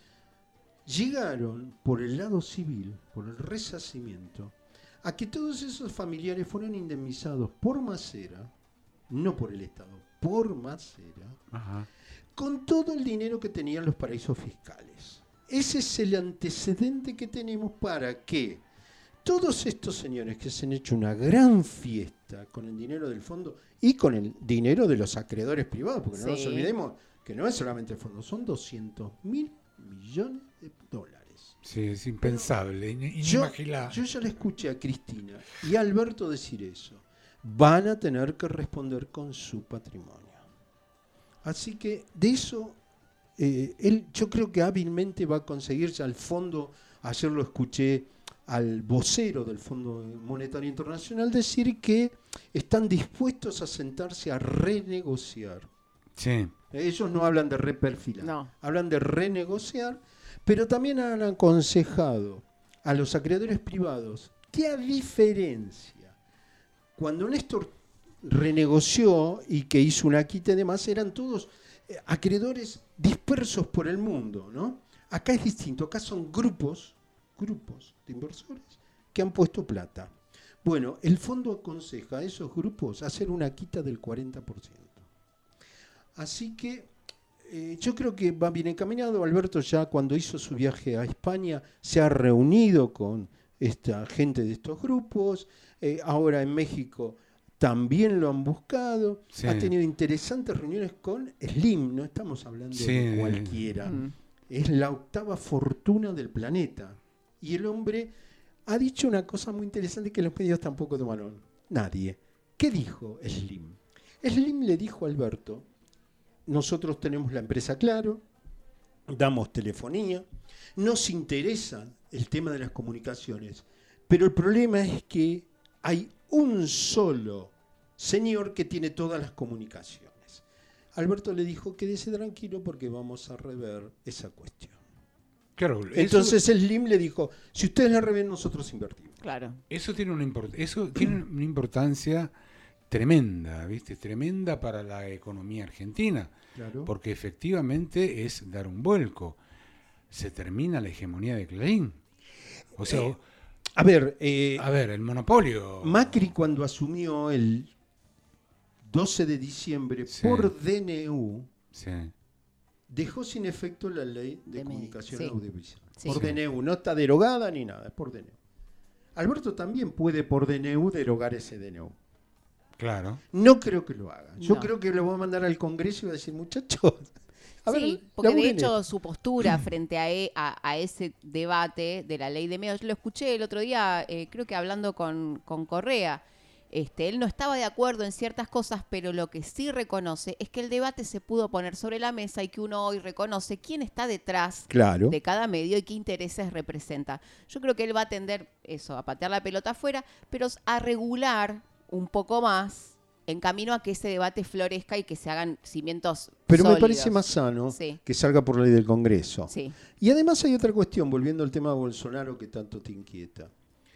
llegaron por el lado civil, por el resarcimiento, a que todos esos familiares fueron indemnizados por Macera, no por el Estado, por Macera, Ajá. con todo el dinero que tenían los paraísos fiscales. Ese es el antecedente que tenemos para que todos estos señores que se han hecho una gran fiesta con el dinero del fondo y con el dinero de los acreedores privados, porque no nos Sí. olvidemos que no es solamente el fondo, son 200.000 millones de dólares. Sí, es impensable, Yo inimaginable. ya le escuché a Cristina y a Alberto decir eso. Van a tener que responder con su patrimonio. Así que de eso, él yo creo que hábilmente va a conseguirse al fondo. Ayer lo escuché al vocero del Fondo Monetario Internacional decir que están dispuestos a sentarse a renegociar. Sí, Ellos no hablan de reperfilar, No. hablan de renegociar, pero también han aconsejado a los acreedores privados que, a diferencia, cuando Néstor renegoció y que hizo una quita y demás, eran todos acreedores dispersos por el mundo, ¿no? Acá es distinto, acá son grupos de inversores que han puesto plata. Bueno, el fondo aconseja a esos grupos hacer una quita del 40%. Así que yo creo que va bien encaminado. Alberto ya cuando hizo su viaje a España se ha reunido con esta gente de estos grupos. Ahora en México también lo han buscado. Sí. Ha tenido interesantes reuniones con Slim. No estamos hablando Sí. de cualquiera. Mm. Es la octava fortuna del planeta. Y el hombre ha dicho una cosa muy interesante que los medios tampoco tomaron. Nadie. ¿Qué dijo Slim? Slim le dijo a Alberto: nosotros tenemos la empresa Claro, damos telefonía, nos interesa el tema de las comunicaciones, pero el problema es que hay un solo señor que tiene todas las comunicaciones. Alberto le dijo: quédese tranquilo porque vamos a rever esa cuestión. claro. Entonces Slim le dijo: si ustedes la reven, nosotros invertimos. Claro. Eso tiene una importancia tremenda, ¿viste? Tremenda para la economía argentina, Claro. porque efectivamente es dar un vuelco. Se termina la hegemonía de Clarín. O sea, A ver, a ver, el monopolio. Macri cuando asumió el 12 de diciembre Sí. por DNU, Sí, dejó sin efecto la ley de De comunicación sí. audiovisual. Sí. Por Sí. DNU, no está derogada ni nada, es por DNU. Alberto también puede por DNU derogar ese DNU. claro. No creo que lo haga. Yo No. creo que lo va a mandar al Congreso y va a decir: muchachos, a ver, Sí, porque de laburen hecho esto. su postura frente a ese debate de la ley de medios, yo lo escuché el otro día, creo que hablando con Correa, él no estaba de acuerdo en ciertas cosas, pero lo que sí reconoce es que el debate se pudo poner sobre la mesa y que uno hoy reconoce quién está detrás Claro. de cada medio y qué intereses representa. Yo creo que él va a tender eso, a patear la pelota afuera, pero a regular un poco más en camino a que ese debate florezca y que se hagan cimientos Pero me sólidos. parece más sano Sí. que salga por ley del Congreso. Sí. Y además hay otra cuestión, volviendo al tema de Bolsonaro que tanto te inquieta.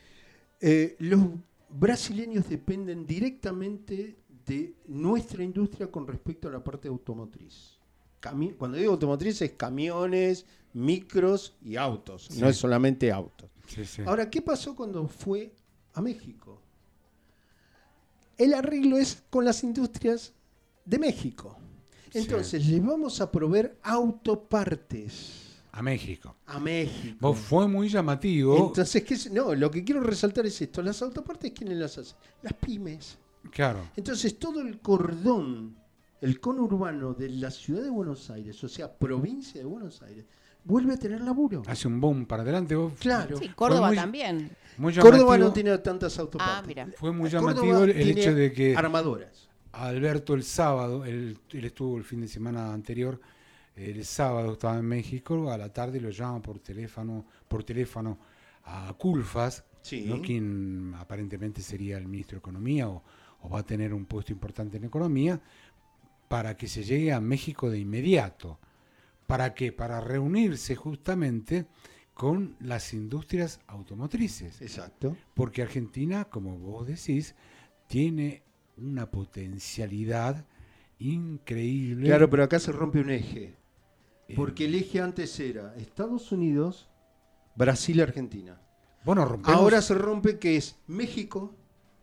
Los brasileños dependen directamente de nuestra industria con respecto a la parte automotriz. Cuando digo automotriz es camiones, micros y autos, Sí. no es solamente autos. Sí, sí. Ahora, ¿qué pasó cuando fue a México? El arreglo es con las industrias de México. Entonces, les vamos a proveer autopartes A México. a México. Fue muy llamativo. Entonces, lo que quiero resaltar es esto. Las autopartes, ¿quiénes las hacen? Las pymes. Claro. Entonces, todo el conurbano de la ciudad de Buenos Aires, o sea, provincia de Buenos Aires, vuelve a tener laburo. Hace un boom para adelante. Claro. Sí, Córdoba muy- también. Muy llamativo. Córdoba no tiene tantas autopartes. Ah, mira. Fue muy Córdoba llamativo el tiene hecho de que armadoras. Alberto el sábado, él estuvo el fin de semana anterior, el sábado estaba en México, a la tarde lo llama por teléfono a Culfas, Sí. ¿no? Quien aparentemente sería el ministro de Economía o va a tener un puesto importante en Economía, para que se llegue a México de inmediato. ¿Para qué? Para reunirse justamente con las industrias automotrices. Exacto. Porque Argentina, como vos decís, tiene una potencialidad increíble. Claro, pero acá se rompe un eje. Porque el eje antes era Estados Unidos, Brasil, Argentina. Bueno, rompemos. Ahora se rompe que es México,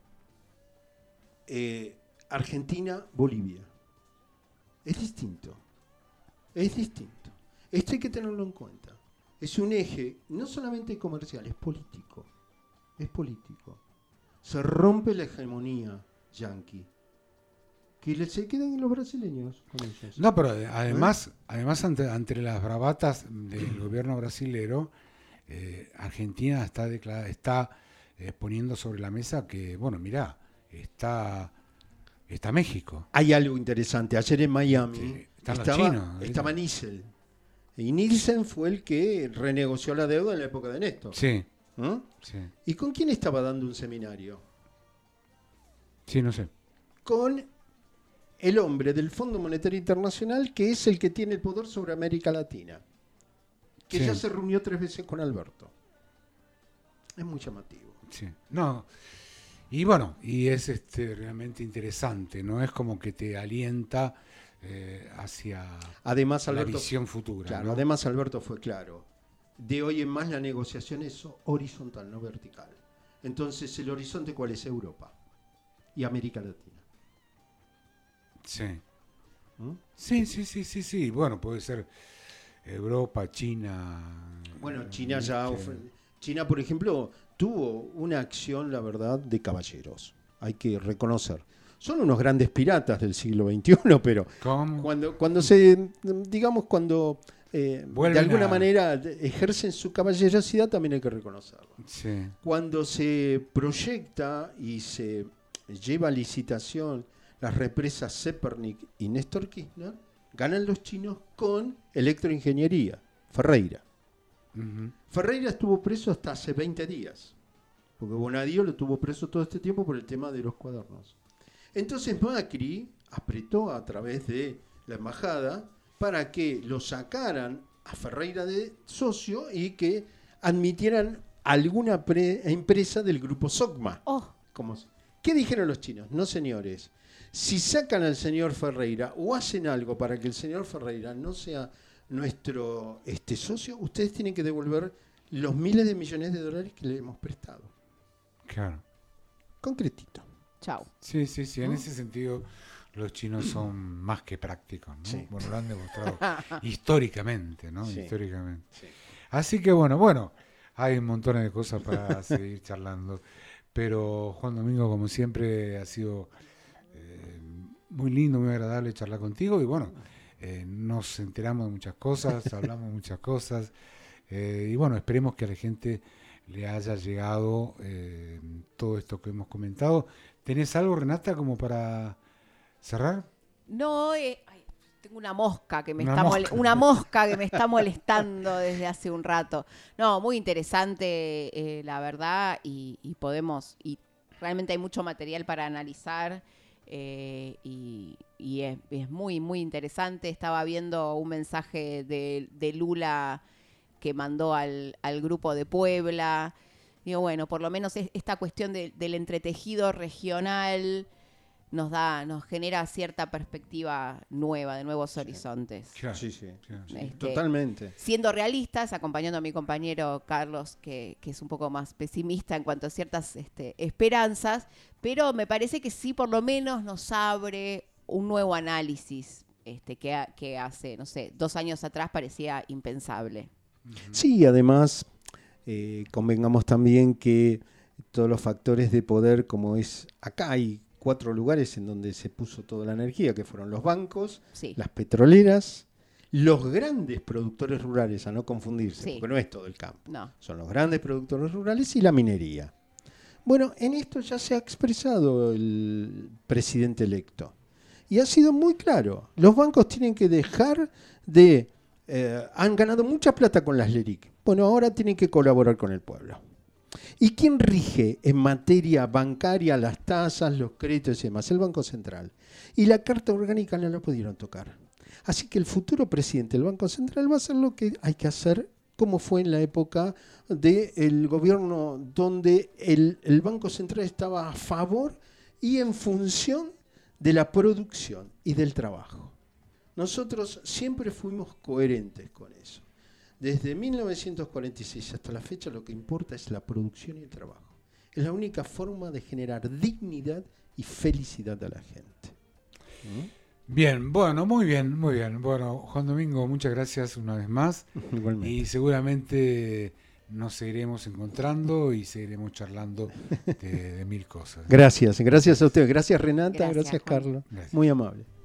Argentina, Bolivia. Es distinto. Es distinto. Esto hay que tenerlo en cuenta. Es un eje no solamente comercial, es político. Es político. Se rompe la hegemonía yanqui. Que se queden los brasileños con ellos. No, pero además ante las bravatas del gobierno brasilero, Argentina está poniendo sobre la mesa que, bueno, mirá, está México. Hay algo interesante. Ayer en Miami Sí, están los chinos. estaba Nielsen. Y Nielsen fue el que renegoció la deuda en la época de Néstor. Sí, ¿Mm? sí, ¿Y con quién estaba dando un seminario? sí, no sé. Con el hombre del Fondo Monetario Internacional, que es el que tiene el poder sobre América Latina. Que Sí. ya se reunió 3 veces con Alberto. Es muy llamativo. Sí. No. Y bueno, y es realmente interesante, ¿no? Es como que te alienta hacia Además, la Alberto, visión futura. claro, ¿no? además Alberto fue claro. De hoy en más la negociación es horizontal, no vertical. Entonces, ¿el horizonte cuál es? Europa y América Latina. Sí. ¿Mm? Sí. Bueno, puede ser Europa, China. Bueno, China ya... este, China, por ejemplo, tuvo una acción, la verdad, de caballeros. Hay que reconocer. Son unos grandes piratas del siglo XXI, pero ¿Cómo? cuando de Vuelven alguna a- manera ejercen su caballerosidad, también hay que reconocerlo. Sí. Cuando se proyecta y se lleva a licitación las represas Zepernik y Néstor Kirchner, ganan los chinos con electroingeniería, Ferreira. Ujú. Ferreira estuvo preso hasta hace 20 días, porque Bonadío lo tuvo preso todo este tiempo por el tema de los cuadernos. Entonces Macri apretó a través de la embajada para que lo sacaran a Ferreira de socio y que admitieran alguna empresa del grupo SOCMA. Oh, ¿Qué dijeron los chinos? No, señores. Si sacan al señor Ferreira o hacen algo para que el señor Ferreira no sea nuestro socio, ustedes tienen que devolver los miles de millones de dólares que le hemos prestado. Claro. Concretito. chau. Sí. En ¿No? ese sentido, los chinos son más que prácticos, ¿no? Sí. Bueno, lo han demostrado históricamente, ¿no? Sí. Históricamente. Sí. Así que bueno, hay un montón de cosas para seguir charlando. Pero Juan Domingo, como siempre, ha sido muy lindo, muy agradable charlar contigo. Y bueno, nos enteramos de muchas cosas, hablamos de muchas cosas. Y bueno, esperemos que a la gente le haya llegado todo esto que hemos comentado. ¿Tenés algo, Renata, como para cerrar? No, ay, tengo una mosca que me Una está mosca. una mosca que me está molestando desde hace un rato. No, muy interesante, la verdad, y realmente hay mucho material para analizar. Y es muy, muy interesante. Estaba viendo un mensaje de Lula que mandó al grupo de Puebla. Digo, bueno, por lo menos esta cuestión del entretejido regional nos genera cierta perspectiva nueva, de nuevos horizontes. Claro, Sí, sí. claro. Totalmente. Siendo realistas, acompañando a mi compañero Carlos, que es un poco más pesimista en cuanto a ciertas esperanzas, pero me parece que sí por lo menos nos abre un nuevo análisis que hace, no sé, 2 años atrás parecía impensable. Sí, además, convengamos también que todos los factores de poder, como es acá, hay 4 lugares en donde se puso toda la energía, que fueron los bancos, Sí. las petroleras, los grandes productores rurales, a no confundirse, Sí. porque no es todo el campo, No. son los grandes productores rurales y la minería. Bueno, en esto ya se ha expresado el presidente electo y ha sido muy claro, los bancos tienen que dejar de... han ganado mucha plata con las LELIQ, bueno, ahora tienen que colaborar con el pueblo. ¿Y quién rige en materia bancaria las tasas, los créditos y demás? El Banco Central. Y la Carta Orgánica no la pudieron tocar. Así que el futuro presidente del Banco Central va a hacer lo que hay que hacer, como fue en la época del gobierno donde el Banco Central estaba a favor y en función de la producción y del trabajo. Nosotros siempre fuimos coherentes con eso. Desde 1946 hasta la fecha lo que importa es la producción y el trabajo. Es la única forma de generar dignidad y felicidad a la gente. Bien, bueno, muy bien, muy bien. Bueno, Juan Domingo, muchas gracias una vez más. Igualmente. Y seguramente nos seguiremos encontrando y seguiremos charlando de mil cosas. Gracias a ustedes. Gracias Renata, Gracias, gracias Juan. Carlos. Gracias. Muy amable.